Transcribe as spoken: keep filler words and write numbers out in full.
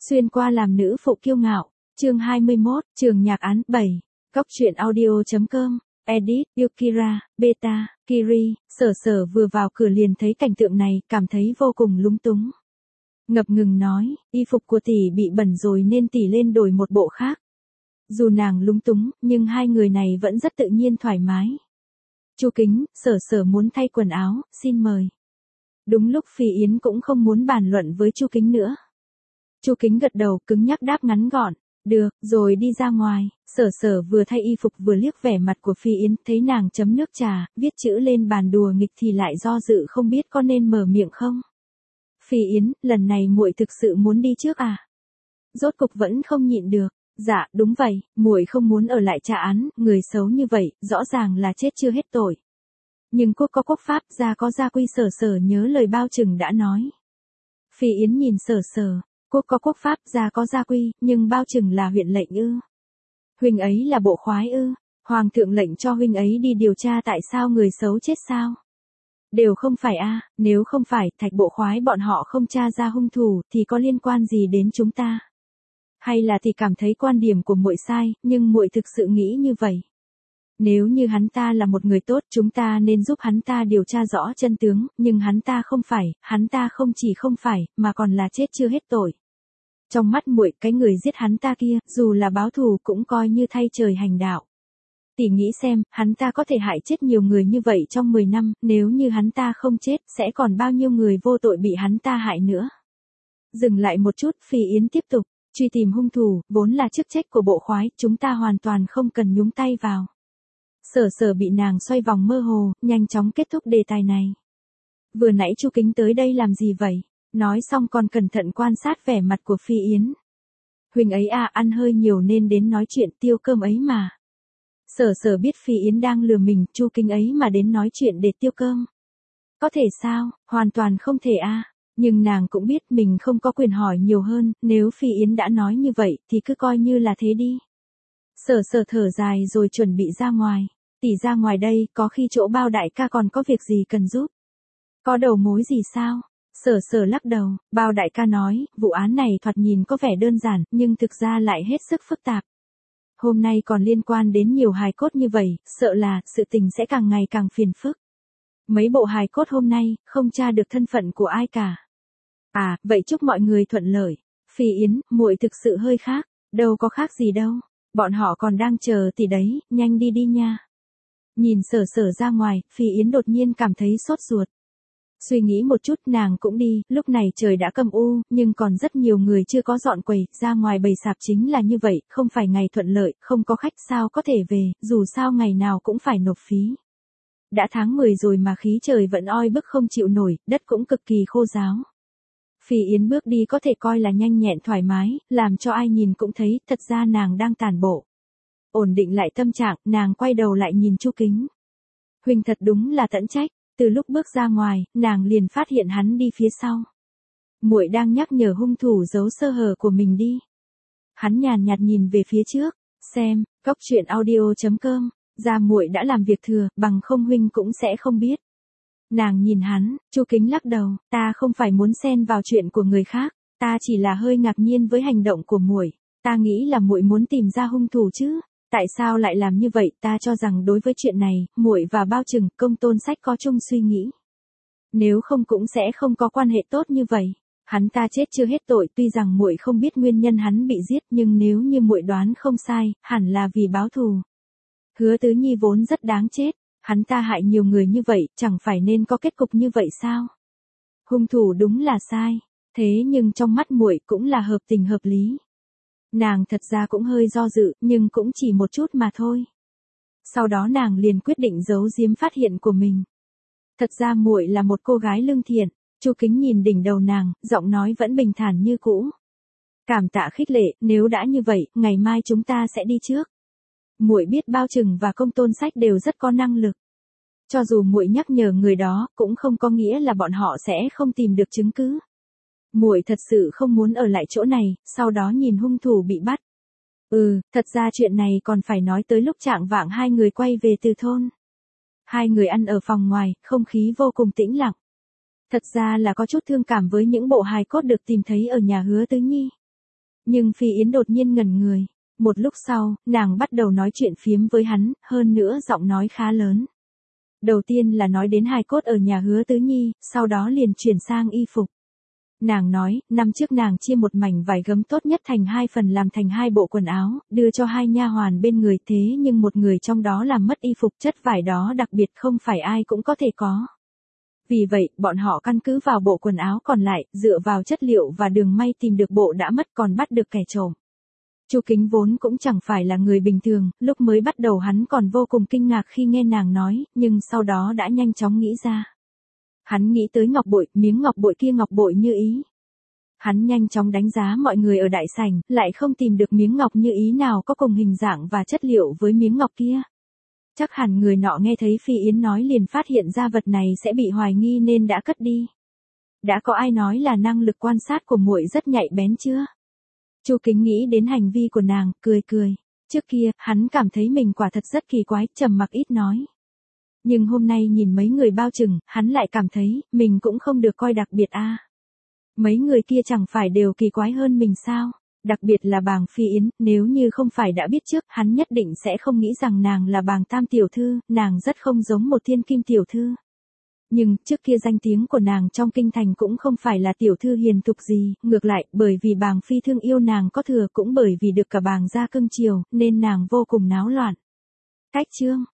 Xuyên qua làm nữ phụ kiêu ngạo, chương hai mươi mốt, trường nhạc án, bảy, góc truyện audio.com, edit, Yukira, beta, Kiri, sở sở vừa vào cửa liền thấy cảnh tượng này, cảm thấy vô cùng lúng túng. Ngập ngừng nói, y phục của tỷ bị bẩn rồi nên tỷ lên đổi một bộ khác. Dù nàng lúng túng, nhưng hai người này vẫn rất tự nhiên thoải mái. Chu Kính, sở sở muốn thay quần áo, xin mời. Đúng lúc Phi Yến cũng không muốn bàn luận với Chu Kính nữa. Chu Kính gật đầu, cứng nhắc đáp ngắn gọn, được, rồi đi ra ngoài. Sở sở vừa thay y phục vừa liếc vẻ mặt của Phi Yến, thấy nàng chấm nước trà, viết chữ lên bàn đùa nghịch thì lại do dự không biết có nên mở miệng không. Phi Yến, lần này muội thực sự muốn đi trước à? Rốt cục vẫn không nhịn được. Dạ, đúng vậy, muội không muốn ở lại trả án, người xấu như vậy, rõ ràng là chết chưa hết tội. Nhưng quốc có quốc pháp, gia có gia quy, sở sở nhớ lời bao trừng đã nói. Phi Yến nhìn sở sở, quốc có quốc pháp, gia có gia quy, nhưng bao trừng là huyện lệnh ư? Huynh ấy là bộ khoái ư? Hoàng thượng lệnh cho huynh ấy đi điều tra tại sao người xấu chết sao? Đều không phải a, nếu không phải, Thạch bộ khoái bọn họ không tra ra hung thủ, thì có liên quan gì đến chúng ta? Hay là thì cảm thấy quan điểm của muội sai, nhưng muội thực sự nghĩ như vậy. Nếu như hắn ta là một người tốt, chúng ta nên giúp hắn ta điều tra rõ chân tướng, nhưng hắn ta không phải, hắn ta không chỉ không phải, mà còn là chết chưa hết tội. Trong mắt muội, cái người giết hắn ta kia, dù là báo thù cũng coi như thay trời hành đạo. Tỷ nghĩ xem, hắn ta có thể hại chết nhiều người như vậy trong mười năm, nếu như hắn ta không chết, sẽ còn bao nhiêu người vô tội bị hắn ta hại nữa. Dừng lại một chút, Phi Yến tiếp tục. Truy tìm hung thủ, vốn là chức trách của bộ khoái, chúng ta hoàn toàn không cần nhúng tay vào. Sở sở bị nàng xoay vòng mơ hồ, nhanh chóng kết thúc đề tài này. Vừa nãy Chu Kính tới đây làm gì vậy? Nói xong còn cẩn thận quan sát vẻ mặt của Phi Yến. Huynh ấy à, ăn hơi nhiều nên đến nói chuyện tiêu cơm ấy mà. Sở sở biết Phi Yến đang lừa mình, Chu Kính ấy mà đến nói chuyện để tiêu cơm. Có thể sao? Hoàn toàn không thể a. À. Nhưng nàng cũng biết mình không có quyền hỏi nhiều hơn, nếu Phi Yến đã nói như vậy thì cứ coi như là thế đi. Sở sở thở dài rồi chuẩn bị ra ngoài. Tỷ ra ngoài đây, có khi chỗ Bao đại ca còn có việc gì cần giúp. Có đầu mối gì sao? Sở sở lắc đầu, Bao đại ca nói, vụ án này thoạt nhìn có vẻ đơn giản, nhưng thực ra lại hết sức phức tạp. Hôm nay còn liên quan đến nhiều hài cốt như vậy, sợ là sự tình sẽ càng ngày càng phiền phức. Mấy bộ hài cốt hôm nay, không tra được thân phận của ai cả. À, vậy chúc mọi người thuận lợi. Phi Yến, muội thực sự hơi khác, đâu có khác gì đâu. Bọn họ còn đang chờ tỷ đấy, nhanh đi đi nha. Nhìn sở sở ra ngoài, Phi Yến đột nhiên cảm thấy sốt ruột. Suy nghĩ một chút nàng cũng đi, lúc này trời đã cầm u, nhưng còn rất nhiều người chưa có dọn quầy, ra ngoài bầy sạp chính là như vậy, không phải ngày thuận lợi, không có khách sao có thể về, dù sao ngày nào cũng phải nộp phí. Đã tháng mười rồi mà khí trời vẫn oi bức không chịu nổi, đất cũng cực kỳ khô ráo. Phi Yến bước đi có thể coi là nhanh nhẹn thoải mái, làm cho ai nhìn cũng thấy, thật ra nàng đang tản bộ. Ổn định lại tâm trạng, nàng quay đầu lại nhìn Chu Kính. Huynh thật đúng là tận trách, từ lúc bước ra ngoài, nàng liền phát hiện hắn đi phía sau. Muội đang nhắc nhở hung thủ giấu sơ hở của mình đi. Hắn nhàn nhạt nhìn về phía trước, xem, góc truyện audio.com, ra muội đã làm việc thừa, bằng không huynh cũng sẽ không biết. Nàng nhìn hắn, Chu Kính lắc đầu, ta không phải muốn xen vào chuyện của người khác, ta chỉ là hơi ngạc nhiên với hành động của muội. Ta nghĩ là muội muốn tìm ra hung thủ chứ, tại sao lại làm như vậy? Ta cho rằng đối với chuyện này, muội và Bao Trừng, Công Tôn Sách có chung suy nghĩ. Nếu không cũng sẽ không có quan hệ tốt như vậy. Hắn ta chết chưa hết tội, tuy rằng muội không biết nguyên nhân hắn bị giết, nhưng nếu như muội đoán không sai, hẳn là vì báo thù. Hứa Tứ Nhi vốn rất đáng chết. Hắn ta hại nhiều người như vậy, chẳng phải nên có kết cục như vậy sao? Hung thủ đúng là sai, thế nhưng trong mắt muội cũng là hợp tình hợp lý. Nàng thật ra cũng hơi do dự, nhưng cũng chỉ một chút mà thôi. Sau đó nàng liền quyết định giấu giếm phát hiện của mình. Thật ra muội là một cô gái lương thiện. Chu Kính nhìn đỉnh đầu nàng, giọng nói vẫn bình thản như cũ. Cảm tạ khích lệ, nếu đã như vậy, ngày mai chúng ta sẽ đi trước. Muội biết Bao Trừng và Công Tôn Sách đều rất có năng lực. Cho dù muội nhắc nhở người đó, cũng không có nghĩa là bọn họ sẽ không tìm được chứng cứ. Muội thật sự không muốn ở lại chỗ này, sau đó nhìn hung thủ bị bắt. Ừ, thật ra chuyện này còn phải nói tới lúc trạng vạng hai người quay về từ thôn. Hai người ăn ở phòng ngoài, không khí vô cùng tĩnh lặng. Thật ra là có chút thương cảm với những bộ hài cốt được tìm thấy ở nhà Hứa Tứ Nhi. Nhưng Phi Yến đột nhiên ngẩn người. Một lúc sau, nàng bắt đầu nói chuyện phiếm với hắn, hơn nữa giọng nói khá lớn. Đầu tiên là nói đến hài cốt ở nhà Hứa Tứ Nhi, sau đó liền chuyển sang y phục. Nàng nói, năm trước nàng chia một mảnh vải gấm tốt nhất thành hai phần làm thành hai bộ quần áo, đưa cho hai nha hoàn bên người, thế nhưng một người trong đó làm mất y phục, chất vải đó đặc biệt không phải ai cũng có thể có. Vì vậy, bọn họ căn cứ vào bộ quần áo còn lại, dựa vào chất liệu và đường may tìm được bộ đã mất còn bắt được kẻ trộm. Chu Kính vốn cũng chẳng phải là người bình thường, lúc mới bắt đầu hắn còn vô cùng kinh ngạc khi nghe nàng nói, nhưng sau đó đã nhanh chóng nghĩ ra. Hắn nghĩ tới ngọc bội, miếng ngọc bội kia ngọc bội như ý. Hắn nhanh chóng đánh giá mọi người ở đại sảnh, lại không tìm được miếng ngọc như ý nào có cùng hình dạng và chất liệu với miếng ngọc kia. Chắc hẳn người nọ nghe thấy Phi Yến nói liền phát hiện ra vật này sẽ bị hoài nghi nên đã cất đi. Đã có ai nói là năng lực quan sát của muội rất nhạy bén chưa? Chu Kính nghĩ đến hành vi của nàng, cười cười. Trước kia, hắn cảm thấy mình quả thật rất kỳ quái, trầm mặc ít nói. Nhưng hôm nay nhìn mấy người bao chừng, hắn lại cảm thấy, mình cũng không được coi đặc biệt a. Mấy người kia chẳng phải đều kỳ quái hơn mình sao? Đặc biệt là Bàng Phi Yến, nếu như không phải đã biết trước, hắn nhất định sẽ không nghĩ rằng nàng là Bàng Tam tiểu thư, nàng rất không giống một thiên kim tiểu thư. Nhưng, trước kia danh tiếng của nàng trong kinh thành cũng không phải là tiểu thư hiền thục gì, ngược lại, bởi vì Bàng Phi thương yêu nàng có thừa cũng bởi vì được cả Bàng gia cưng chiều, nên nàng vô cùng náo loạn. Cách chương